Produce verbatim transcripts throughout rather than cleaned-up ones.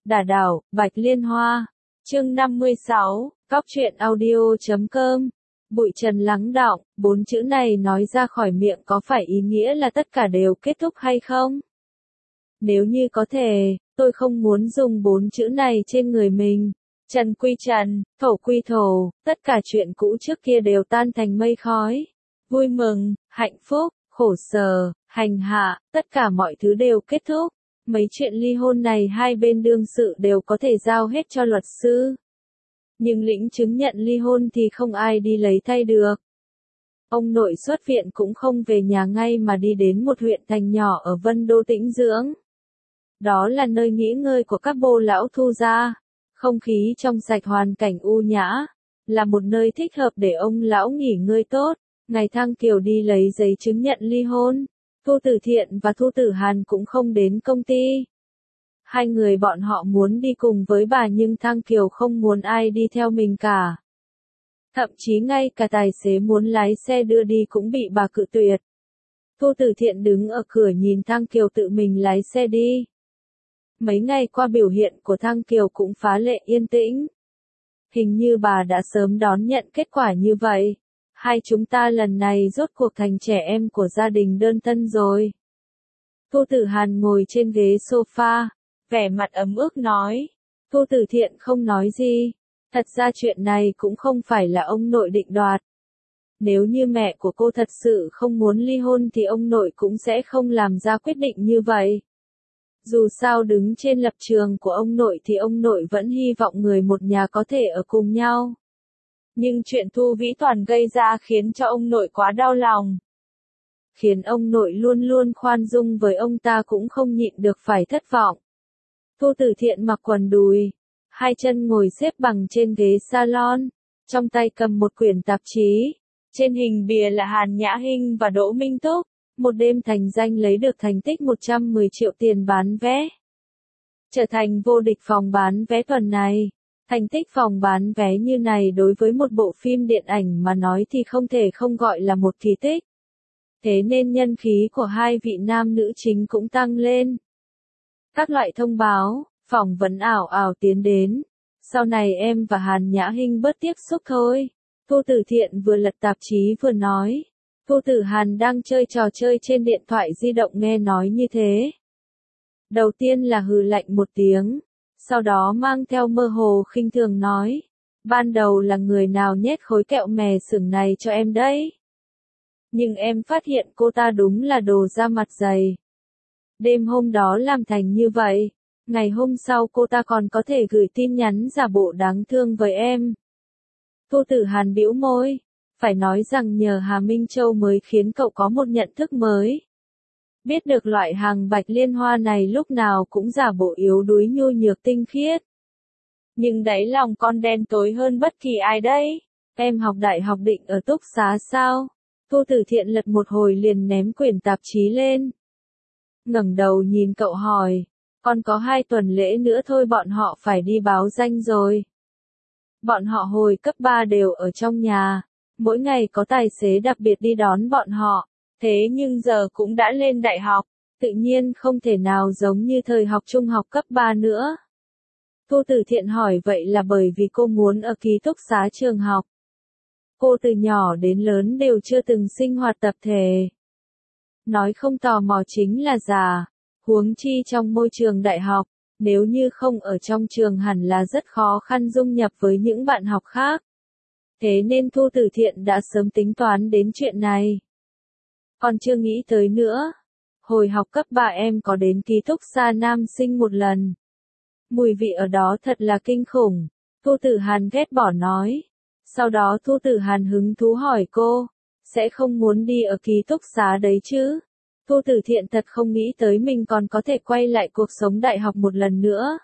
Đả đảo, Bạch Liên Hoa. Chương năm mươi sáu, Cóc truyện audio chấm com. Bụi trần lắng đọng, bốn chữ này nói ra khỏi miệng có phải ý nghĩa là tất cả đều kết thúc hay không? Nếu như có thể, tôi không muốn dùng bốn chữ này trên người mình. Trần quy trần, thổ quy thổ, tất cả chuyện cũ trước kia đều tan thành mây khói. Vui mừng, hạnh phúc, khổ sở, hành hạ, tất cả mọi thứ đều kết thúc. Mấy chuyện ly hôn này hai bên đương sự đều có thể giao hết cho luật sư. Nhưng lĩnh chứng nhận ly hôn thì không ai đi lấy thay được. Ông nội xuất viện cũng không về nhà ngay mà đi đến một huyện thành nhỏ ở Vân Đô tĩnh dưỡng. Đó là nơi nghỉ ngơi của các bô lão Thu gia. Không khí trong sạch, hoàn cảnh u nhã, là một nơi thích hợp để ông lão nghỉ ngơi tốt. Ngày Thăng Kiều đi lấy giấy chứng nhận ly hôn, Thu Tử Thiện và Thu Tử Hàn cũng không đến công ty. Hai người bọn họ muốn đi cùng với bà nhưng Thăng Kiều không muốn ai đi theo mình cả. Thậm chí ngay cả tài xế muốn lái xe đưa đi cũng bị bà cự tuyệt. Thu Tử Thiện đứng ở cửa nhìn Thăng Kiều tự mình lái xe đi. Mấy ngày qua biểu hiện của Thăng Kiều cũng phá lệ yên tĩnh. Hình như bà đã sớm đón nhận kết quả như vậy. Hai chúng ta lần này rốt cuộc thành trẻ em của gia đình đơn thân rồi. Thu Tử Hàn ngồi trên ghế sofa, vẻ mặt ấm ức nói. Thu Tử Thiện không nói gì. Thật ra chuyện này cũng không phải là ông nội định đoạt. Nếu như mẹ của cô thật sự không muốn ly hôn thì ông nội cũng sẽ không làm ra quyết định như vậy. Dù sao đứng trên lập trường của ông nội thì ông nội vẫn hy vọng người một nhà có thể ở cùng nhau. Nhưng chuyện Thu Vĩ Toàn gây ra khiến cho ông nội quá đau lòng. Khiến ông nội luôn luôn khoan dung với ông ta cũng không nhịn được phải thất vọng. Thu Tử Thiện mặc quần đùi, hai chân ngồi xếp bằng trên ghế salon, trong tay cầm một quyển tạp chí. Trên hình bìa là Hàn Nhã Hinh và Đỗ Minh Túc. Một đêm thành danh lấy được thành tích một trăm mười triệu tiền bán vé. Trở thành vô địch phòng bán vé tuần này. Thành tích phòng bán vé như này đối với một bộ phim điện ảnh mà nói thì không thể không gọi là một kỳ tích. Thế nên nhân khí của hai vị nam nữ chính cũng tăng lên. Các loại thông báo, phỏng vấn ảo ảo tiến đến. Sau này em và Hàn Nhã Hinh bớt tiếp xúc thôi. Thu Tử Thiện vừa lật tạp chí vừa nói. Thu Tử Hàn đang chơi trò chơi trên điện thoại di động nghe nói như thế. Đầu tiên là hừ lạnh một tiếng, sau đó mang theo mơ hồ khinh thường nói. Ban đầu là người nào nhét khối kẹo mè sừng này cho em đấy? Nhưng em phát hiện cô ta đúng là đồ da mặt dày. Đêm hôm đó làm thành như vậy, ngày hôm sau cô ta còn có thể gửi tin nhắn giả bộ đáng thương với em. Thu Tử Hàn bĩu môi. Phải nói rằng nhờ Hà Minh Châu mới khiến cậu có một nhận thức mới. Biết được loại hàng Bạch Liên Hoa này lúc nào cũng giả bộ yếu đuối nhu nhược tinh khiết. Nhưng đáy lòng con đen tối hơn bất kỳ ai đấy. Em học đại học định ở túc xá sao? Thu Tử Thiện lật một hồi liền ném quyển tạp chí lên. Ngẩng đầu nhìn cậu hỏi. Còn có hai tuần lễ nữa thôi bọn họ phải đi báo danh rồi. Bọn họ hồi cấp ba đều ở trong nhà. Mỗi ngày có tài xế đặc biệt đi đón bọn họ, thế nhưng giờ cũng đã lên đại học, tự nhiên không thể nào giống như thời học trung học cấp ba nữa. Thu Tử Thiện hỏi vậy là bởi vì cô muốn ở ký túc xá trường học. Cô từ nhỏ đến lớn đều chưa từng sinh hoạt tập thể. Nói không tò mò chính là giả, huống chi trong môi trường đại học, nếu như không ở trong trường hẳn là rất khó khăn dung nhập với những bạn học khác. Thế nên Thu Tử Thiện đã sớm tính toán đến chuyện này. Còn chưa nghĩ tới nữa. Hồi học cấp ba em có đến ký túc xá nam sinh một lần. Mùi vị ở đó thật là kinh khủng. Thu Tử Hàn ghét bỏ nói. Sau đó Thu Tử Hàn hứng thú hỏi cô. Sẽ không muốn đi ở ký túc xá đấy chứ? Thu Tử Thiện thật không nghĩ tới mình còn có thể quay lại cuộc sống đại học một lần nữa.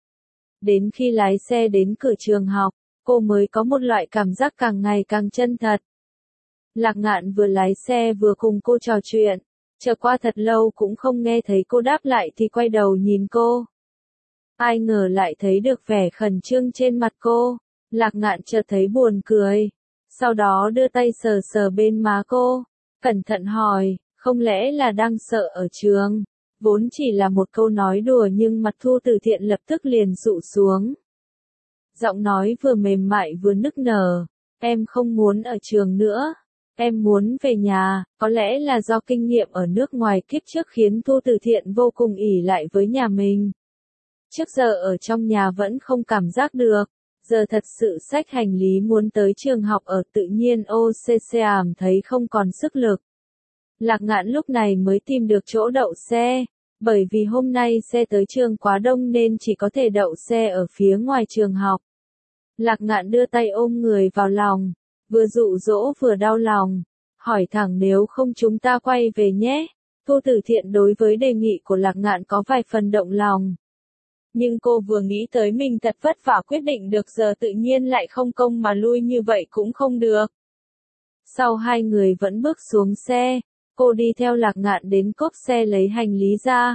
Đến khi lái xe đến cửa trường học, cô mới có một loại cảm giác càng ngày càng chân thật. Lạc Ngạn vừa lái xe vừa cùng cô trò chuyện, chờ qua thật lâu cũng không nghe thấy cô đáp lại thì quay đầu nhìn cô. Ai ngờ lại thấy được vẻ khẩn trương trên mặt cô, Lạc Ngạn chợt thấy buồn cười, sau đó đưa tay sờ sờ bên má cô, cẩn thận hỏi, không lẽ là đang sợ ở trường? Vốn chỉ là một câu nói đùa nhưng mặt Thu Từ Thiện lập tức liền dụ xuống. Giọng nói vừa mềm mại vừa nức nở, em không muốn ở trường nữa, em muốn về nhà. Có lẽ là do kinh nghiệm ở nước ngoài kiếp trước khiến Thu Từ Thiện vô cùng ỷ lại với nhà mình. Trước giờ ở trong nhà vẫn không cảm giác được, giờ thật sự xách hành lý muốn tới trường học ở tự nhiên ô xê xê ảm thấy không còn sức lực. Lạc Ngạn lúc này mới tìm được chỗ đậu xe, bởi vì hôm nay xe tới trường quá đông nên chỉ có thể đậu xe ở phía ngoài trường học. Lạc Ngạn đưa tay ôm người vào lòng, vừa dụ dỗ vừa đau lòng, hỏi thẳng nếu không chúng ta quay về nhé. Thu Từ Thiện đối với đề nghị của Lạc Ngạn có vài phần động lòng. Nhưng cô vừa nghĩ tới mình thật vất vả quyết định được giờ tự nhiên lại không công mà lui như vậy cũng không được. Sau hai người vẫn bước xuống xe, cô đi theo Lạc Ngạn đến cốp xe lấy hành lý ra.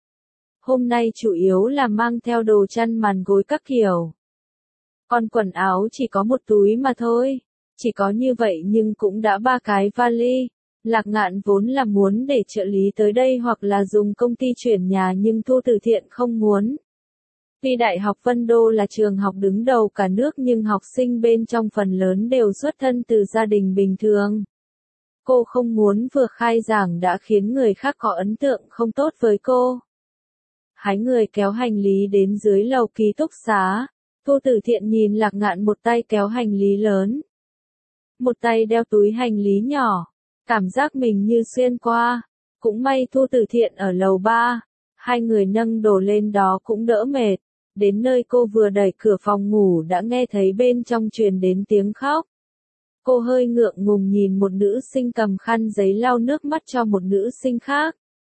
Hôm nay chủ yếu là mang theo đồ chăn màn gối các kiểu. Còn quần áo chỉ có một túi mà thôi. Chỉ có như vậy nhưng cũng đã ba cái vali. Lạc Ngạn vốn là muốn để trợ lý tới đây hoặc là dùng công ty chuyển nhà nhưng Thu Từ Thiện không muốn. Tuy Đại học Vân Đô là trường học đứng đầu cả nước nhưng học sinh bên trong phần lớn đều xuất thân từ gia đình bình thường. Cô không muốn vừa khai giảng đã khiến người khác có ấn tượng không tốt với cô. Hai người kéo hành lý đến dưới lầu ký túc xá. Thu Từ Thiện nhìn Lạc Ngạn một tay kéo hành lý lớn, một tay đeo túi hành lý nhỏ, cảm giác mình như xuyên qua. Cũng may Thu Từ Thiện ở lầu ba, hai người nâng đồ lên đó cũng đỡ mệt. Đến nơi cô vừa đẩy cửa phòng ngủ đã nghe thấy bên trong truyền đến tiếng khóc. Cô hơi ngượng ngùng nhìn một nữ sinh cầm khăn giấy lau nước mắt cho một nữ sinh khác.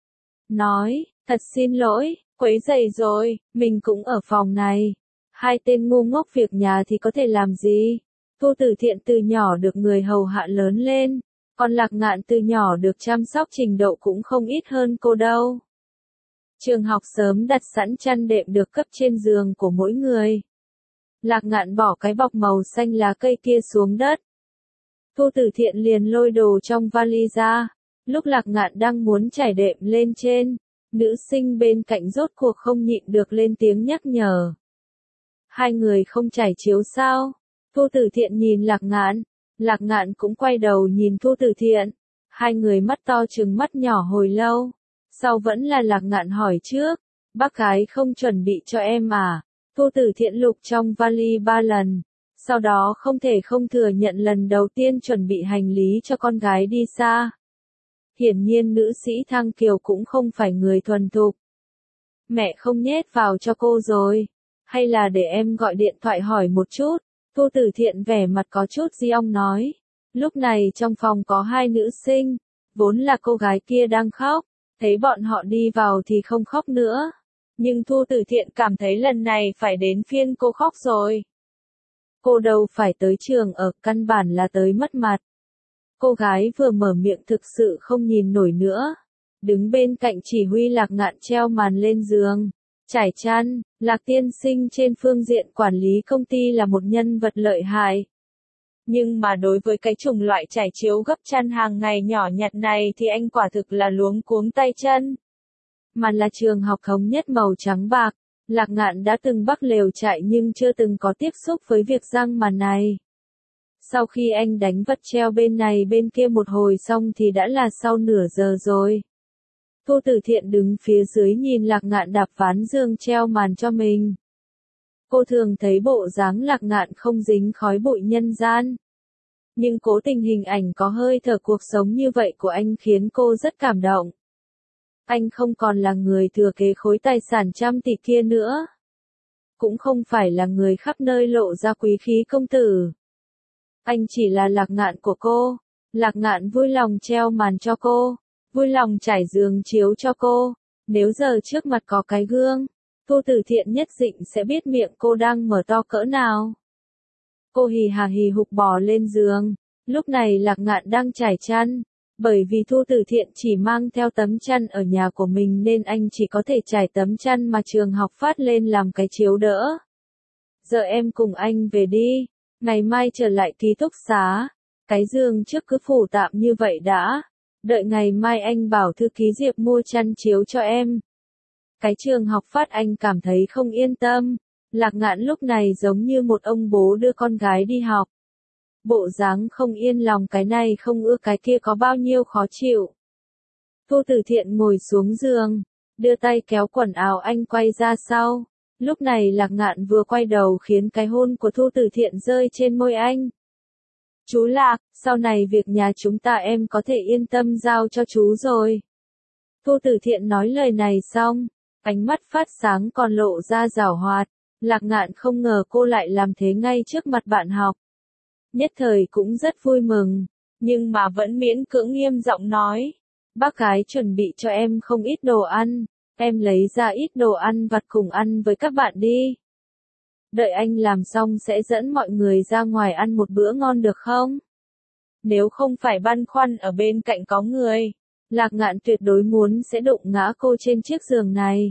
Nói, thật xin lỗi, quấy rầy rồi, mình cũng ở phòng này. Hai tên ngu ngốc việc nhà thì có thể làm gì? Thu Từ Thiện từ nhỏ được người hầu hạ lớn lên, còn Lạc Ngạn từ nhỏ được chăm sóc trình độ cũng không ít hơn cô đâu. Trường học sớm đặt sẵn chăn đệm được cấp trên giường của mỗi người. Lạc Ngạn bỏ cái bọc màu xanh lá cây kia xuống đất. Thu Từ Thiện liền lôi đồ trong vali ra. Lúc Lạc Ngạn đang muốn trải đệm lên trên, nữ sinh bên cạnh rốt cuộc không nhịn được lên tiếng nhắc nhở. Hai người không trải chiếu sao? Thu Từ Thiện nhìn Lạc Ngạn, Lạc Ngạn cũng quay đầu nhìn Thu Từ Thiện. Hai người mắt to trừng mắt nhỏ hồi lâu. Sau vẫn là Lạc Ngạn hỏi trước, bác gái không chuẩn bị cho em à? Thu Từ Thiện lục trong vali ba lần, sau đó không thể không thừa nhận lần đầu tiên chuẩn bị hành lý cho con gái đi xa. Hiển nhiên nữ sĩ Thăng Kiều cũng không phải người thuần thục. Mẹ không nhét vào cho cô rồi, hay là để em gọi điện thoại hỏi một chút? Thu Từ Thiện vẻ mặt có chút giông nói. Lúc này trong phòng có hai nữ sinh, vốn là cô gái kia đang khóc. Thấy bọn họ đi vào thì không khóc nữa. Nhưng Thu Từ Thiện cảm thấy lần này phải đến phiên cô khóc rồi. Cô đâu phải tới trường ở, căn bản là tới mất mặt. Cô gái vừa mở miệng thực sự không nhìn nổi nữa. Đứng bên cạnh chỉ huy Lạc Ngạn treo màn lên giường, trải chăn. Lạc tiên sinh trên phương diện quản lý công ty là một nhân vật lợi hại. Nhưng mà đối với cái chủng loại trải chiếu gấp chăn hàng ngày nhỏ nhặt này thì anh quả thực là luống cuống tay chân. Màn là trường học thống nhất màu trắng bạc. Lạc Ngạn đã từng bắc lều trại nhưng chưa từng có tiếp xúc với việc răng màn này. Sau khi anh đánh vật treo bên này bên kia một hồi xong thì đã là sau nửa giờ rồi. Thu Từ Thiện đứng phía dưới nhìn Lạc Ngạn đạp ván giường treo màn cho mình. Cô thường thấy bộ dáng Lạc Ngạn không dính khói bụi nhân gian. Nhưng cố tình hình ảnh có hơi thở cuộc sống như vậy của anh khiến cô rất cảm động. Anh không còn là người thừa kế khối tài sản trăm tỷ kia nữa. Cũng không phải là người khắp nơi lộ ra quý khí công tử. Anh chỉ là Lạc Ngạn của cô. Lạc Ngạn vui lòng treo màn cho cô, vui lòng trải giường chiếu cho cô. Nếu giờ trước mặt có cái gương, Thu Từ Thiện nhất định sẽ biết miệng cô đang mở to cỡ nào. Cô hì hà hì hục bò lên giường. Lúc này Lạc Ngạn đang trải chăn. Bởi vì Thu Từ Thiện chỉ mang theo tấm chăn ở nhà của mình nên anh chỉ có thể trải tấm chăn mà trường học phát lên làm cái chiếu đỡ. Giờ em cùng anh về đi. Ngày mai trở lại ký túc xá. Cái giường trước cứ phủ tạm như vậy đã. Đợi ngày mai anh bảo thư ký Diệp mua chăn chiếu cho em. Cái trường học phát anh cảm thấy không yên tâm. Lạc Ngạn lúc này giống như một ông bố đưa con gái đi học. Bộ dáng không yên lòng cái này không ưa cái kia có bao nhiêu khó chịu. Thu Tử Thiện ngồi xuống giường, đưa tay kéo quần áo anh quay ra sau. Lúc này Lạc Ngạn vừa quay đầu khiến cái hôn của Thu Tử Thiện rơi trên môi anh. Chú Lạc, sau này việc nhà chúng ta em có thể yên tâm giao cho chú rồi. Thu Tử Thiện nói lời này xong, ánh mắt phát sáng còn lộ ra giảo hoạt. Lạc Ngạn không ngờ cô lại làm thế ngay trước mặt bạn học. Nhất thời cũng rất vui mừng, nhưng mà vẫn miễn cưỡng nghiêm giọng nói. Bác gái chuẩn bị cho em không ít đồ ăn, em lấy ra ít đồ ăn vặt cùng ăn với các bạn đi. Đợi anh làm xong sẽ dẫn mọi người ra ngoài ăn một bữa ngon được không? Nếu không phải băn khoăn ở bên cạnh có người, Lạc Ngạn tuyệt đối muốn sẽ đụng ngã cô trên chiếc giường này.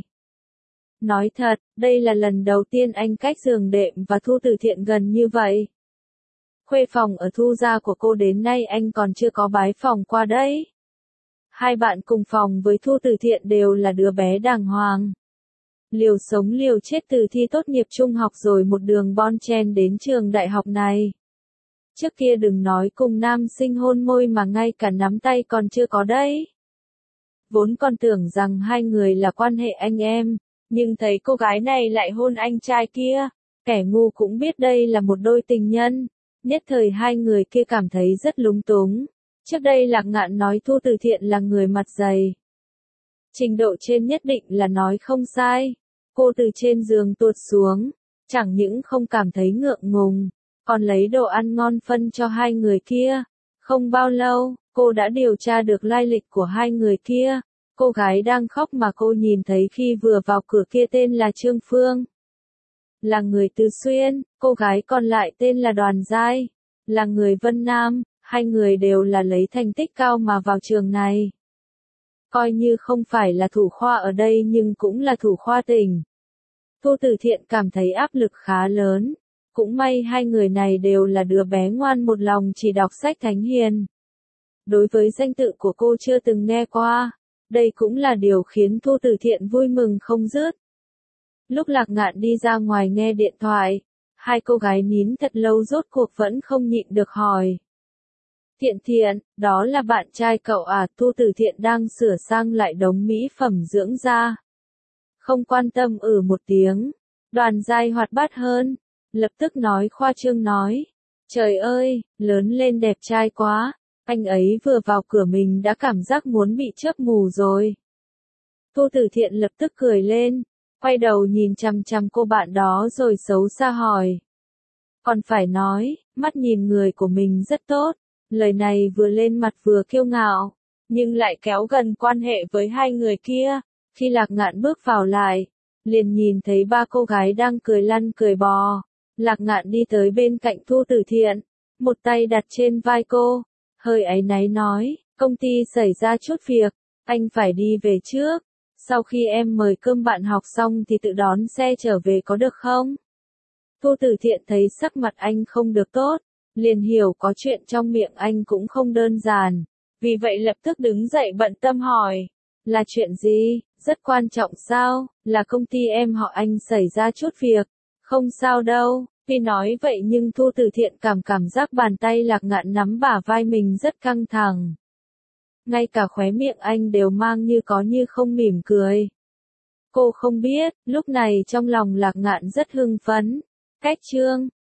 Nói thật, đây là lần đầu tiên anh cách giường đệm và Thu Tử Thiện gần như vậy. Khuê phòng ở Thu gia của cô đến nay anh còn chưa có bái phòng qua đấy. Hai bạn cùng phòng với Thu Tử Thiện đều là đứa bé đàng hoàng. Liều sống liều chết từ thi tốt nghiệp trung học rồi một đường bon chen đến trường đại học này. Trước kia đừng nói cùng nam sinh hôn môi mà ngay cả nắm tay còn chưa có đấy. Vốn còn tưởng rằng hai người là quan hệ anh em, nhưng thấy cô gái này lại hôn anh trai kia, kẻ ngu cũng biết đây là một đôi tình nhân. Nhất thời hai người kia cảm thấy rất lúng túng. Trước đây Lạc Ngạn nói Thu Tử Thiện là người mặt dày. Trình độ trên nhất định là nói không sai. Cô từ trên giường tuột xuống, chẳng những không cảm thấy ngượng ngùng, còn lấy đồ ăn ngon phân cho hai người kia. Không bao lâu, cô đã điều tra được lai lịch của hai người kia. Cô gái đang khóc mà cô nhìn thấy khi vừa vào cửa kia tên là Trương Phương. Là người Từ Xuyên, cô gái còn lại tên là Đoàn Giai, là người Vân Nam, hai người đều là lấy thành tích cao mà vào trường này. Coi như không phải là thủ khoa ở đây nhưng cũng là thủ khoa tỉnh. Thu Tử Thiện cảm thấy áp lực khá lớn, cũng may hai người này đều là đứa bé ngoan một lòng chỉ đọc sách thánh hiền. Đối với danh tự của cô chưa từng nghe qua, đây cũng là điều khiến Thu Tử Thiện vui mừng không dứt. Lúc Lạc Ngạn đi ra ngoài nghe điện thoại, hai cô gái nín thật lâu rốt cuộc vẫn không nhịn được hỏi. Thiện Thiện, đó là bạn trai cậu à? Thu Tử Thiện đang sửa sang lại đống mỹ phẩm dưỡng da. Không quan tâm ử một tiếng, Đoàn Giai hoạt bát hơn, lập tức nói khoa trương nói. Trời ơi, lớn lên đẹp trai quá, anh ấy vừa vào cửa mình đã cảm giác muốn bị chớp mù rồi. Thu Tử Thiện lập tức cười lên, quay đầu nhìn chằm chằm cô bạn đó rồi xấu xa hỏi. Còn phải nói, mắt nhìn người của mình rất tốt, lời này vừa lên mặt vừa kiêu ngạo, nhưng lại kéo gần quan hệ với hai người kia. Khi Lạc Ngạn bước vào lại, liền nhìn thấy ba cô gái đang cười lăn cười bò. Lạc Ngạn đi tới bên cạnh Thu Tử Thiện, một tay đặt trên vai cô, hơi áy náy nói, công ty xảy ra chút việc, anh phải đi về trước. Sau khi em mời cơm bạn học xong thì tự đón xe trở về có được không? Thu Tử Thiện thấy sắc mặt anh không được tốt, liền hiểu có chuyện trong miệng anh cũng không đơn giản. Vì vậy lập tức đứng dậy bận tâm hỏi, là chuyện gì, rất quan trọng sao, là công ty em họ Anh xảy ra chút việc, không sao đâu. Tuy nói vậy nhưng Thu Tử Thiện cảm cảm giác bàn tay Lạc Ngạn nắm bả vai mình rất căng thẳng. Ngay cả khóe miệng anh đều mang như có như không mỉm cười. Cô không biết, lúc này trong lòng Lạc Ngạn rất hưng phấn. Cách Trương,